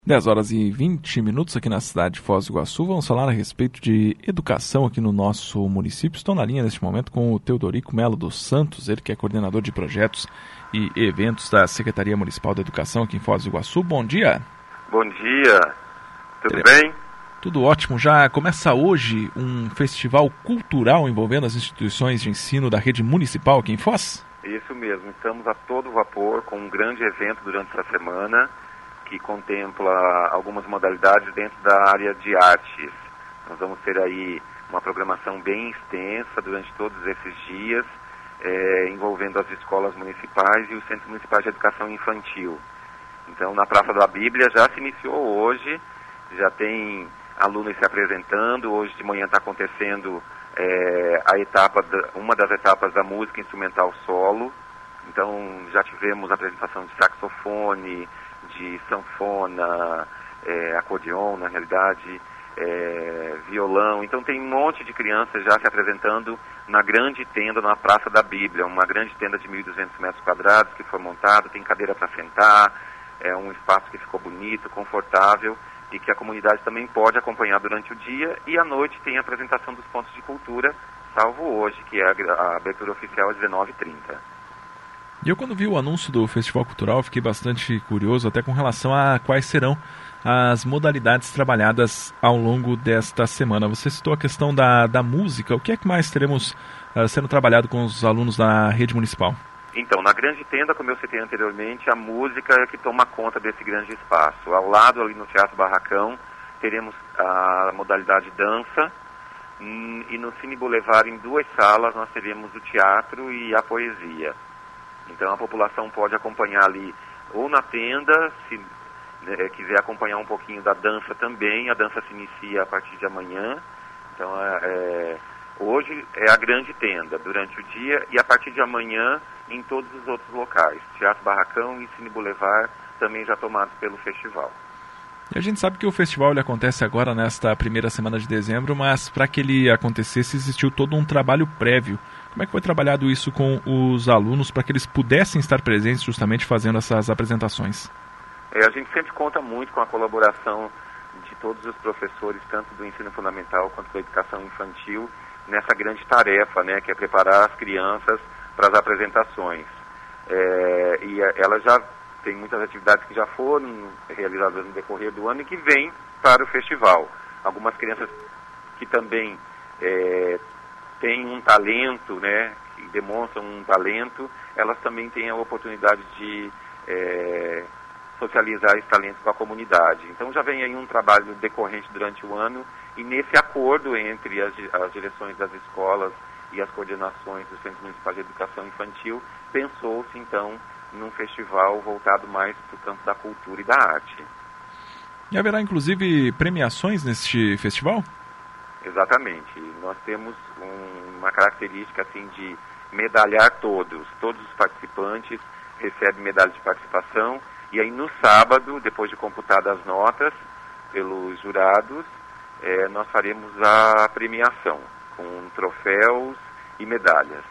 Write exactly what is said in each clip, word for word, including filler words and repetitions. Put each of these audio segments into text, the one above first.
dez horas e vinte minutos aqui na cidade de Foz do Iguaçu. Vamos falar a respeito de educação aqui no nosso município. Estou na linha neste momento com o Teodorico Melo dos Santos, ele que é coordenador de projetos e eventos da Secretaria Municipal da Educação aqui em Foz do Iguaçu. Bom dia. Bom dia. Tudo Ele... bem? Tudo ótimo. Já começa hoje um festival cultural envolvendo as instituições de ensino da rede municipal aqui em Foz? Isso mesmo. Estamos a todo vapor com um grande evento durante essa semana, que contempla algumas modalidades dentro da área de artes. Nós vamos ter aí uma programação bem extensa durante todos esses dias, é, envolvendo as escolas municipais e os centros municipais de educação infantil. Então, na Praça da Bíblia já se iniciou hoje, já tem alunos se apresentando. Hoje de manhã está acontecendo é, a etapa da, uma das etapas da música instrumental solo. Então, já tivemos a apresentação de saxofone, de sanfona, é, acordeon, na realidade, é, violão. Então tem um monte de crianças já se apresentando na grande tenda na Praça da Bíblia, uma grande tenda de mil e duzentos metros quadrados que foi montada, tem cadeira para sentar, é um espaço que ficou bonito, confortável e que a comunidade também pode acompanhar durante o dia, e à noite tem a apresentação dos pontos de cultura, salvo hoje, que é a, a abertura oficial às dezenove e trinta. E eu, quando vi o anúncio do Festival Cultural, fiquei bastante curioso até com relação a quais serão as modalidades trabalhadas ao longo desta semana. Você citou a questão da, da música. O que é que mais teremos uh, sendo trabalhado com os alunos da rede municipal? Então, na grande tenda, como eu citei anteriormente, a música é que toma conta desse grande espaço. Ao lado, ali no Teatro Barracão, teremos a modalidade dança, hum, e no Cine Boulevard, em duas salas, nós teremos o teatro e a poesia. Então a população pode acompanhar ali ou na tenda, se né, quiser acompanhar um pouquinho da dança também. A dança se inicia a partir de amanhã. Então é, é, hoje é a grande tenda durante o dia, e a partir de amanhã em todos os outros locais. Teatro Barracão e Cine Boulevard também já tomados pelo festival. E a gente sabe que o festival ele acontece agora nesta primeira semana de dezembro, mas para que ele acontecesse existiu todo um trabalho prévio. Como é que foi trabalhado isso com os alunos para que eles pudessem estar presentes justamente fazendo essas apresentações? É, a gente sempre conta muito com a colaboração de todos os professores, tanto do ensino fundamental quanto da educação infantil, nessa grande tarefa, né, que é preparar as crianças para as apresentações. É, e elas já têm muitas atividades que já foram realizadas no decorrer do ano e que vêm para o festival. Algumas crianças que também é, têm um talento, né, que demonstram um talento, elas também têm a oportunidade de é, socializar esse talento com a comunidade. Então já vem aí um trabalho decorrente durante o ano, e nesse acordo entre as, as direções das escolas e as coordenações dos Centros Municipais de Educação Infantil, pensou-se então num festival voltado mais para o campo da cultura e da arte. E haverá inclusive premiações neste festival? Exatamente. Nós temos um, uma característica assim de medalhar todos. Todos os participantes recebem medalha de participação, e aí no sábado, depois de computadas as notas pelos jurados, é, nós faremos a premiação com troféus e medalhas.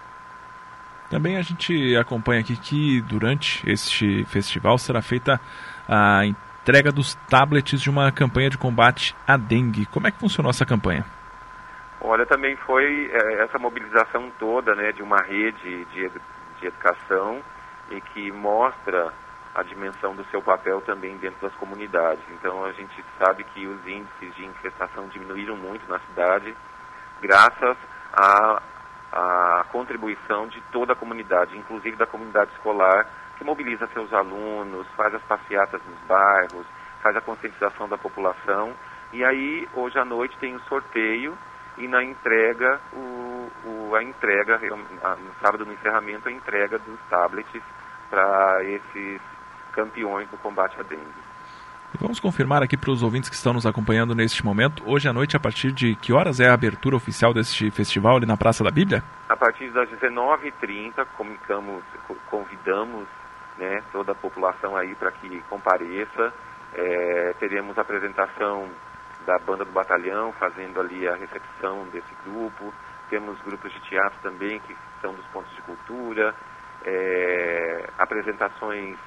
Também a gente acompanha aqui que durante este festival será feita a entrega dos tablets de uma campanha de combate à dengue. Como é que funcionou essa campanha? Olha, também foi é, essa mobilização toda, né, de uma rede de, edu de educação, e que mostra a dimensão do seu papel também dentro das comunidades. Então a gente sabe que os índices de infestação diminuíram muito na cidade, graças a a contribuição de toda a comunidade, inclusive da comunidade escolar, que mobiliza seus alunos, faz as passeatas nos bairros, faz a conscientização da população. E aí, hoje à noite, tem o sorteio, e na entrega, o, o, a entrega, no sábado no encerramento, a entrega dos tablets para esses campeões do combate à dengue. Vamos confirmar aqui para os ouvintes que estão nos acompanhando neste momento, hoje à noite, a partir de que horas é a abertura oficial deste festival ali na Praça da Bíblia? A partir das dezenove e trinta, convidamos, convidamos né, toda a população aí para que compareça. É, teremos a apresentação da Banda do Batalhão, fazendo ali a recepção desse grupo. Temos grupos de teatro também, que são dos pontos de cultura. É, apresentações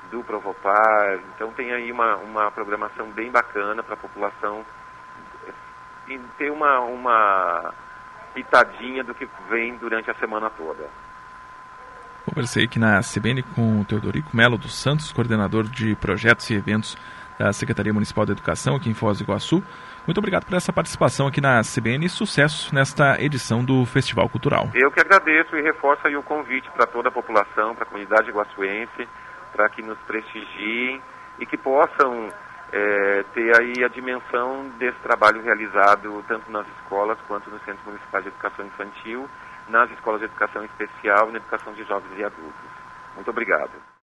do Provopar. Então tem aí uma, uma programação bem bacana para a população e ter uma, uma pitadinha do que vem durante a semana toda. Conversei aqui na C B N com o Teodorico Melo dos Santos, coordenador de projetos e eventos da Secretaria Municipal de Educação aqui em Foz do Iguaçu. Muito obrigado por essa participação aqui na C B N e sucesso nesta edição do Festival Cultural. Eu que agradeço e reforço aí o convite para toda a população, para a comunidade iguaçuense, para que nos prestigiem e que possam é, ter aí a dimensão desse trabalho realizado tanto nas escolas quanto nos Centros Municipais de Educação Infantil, nas escolas de educação especial e na educação de jovens e adultos. Muito obrigado.